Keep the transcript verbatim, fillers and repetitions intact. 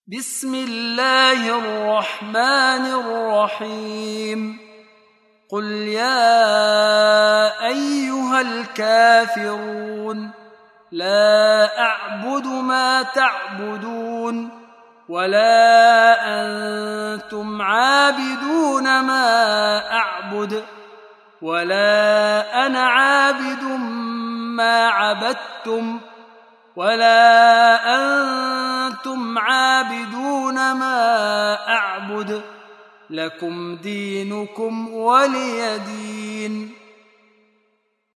بسم الله الرحمن الرحيم قل يا أيها الكافرون لا أعبد ما تعبدون ولا أنتم عابدون ما أعبد ولا أنا عابد ما عبدتم ولا أنتم عابدون ما أعبد لكم دينكم ولي دين.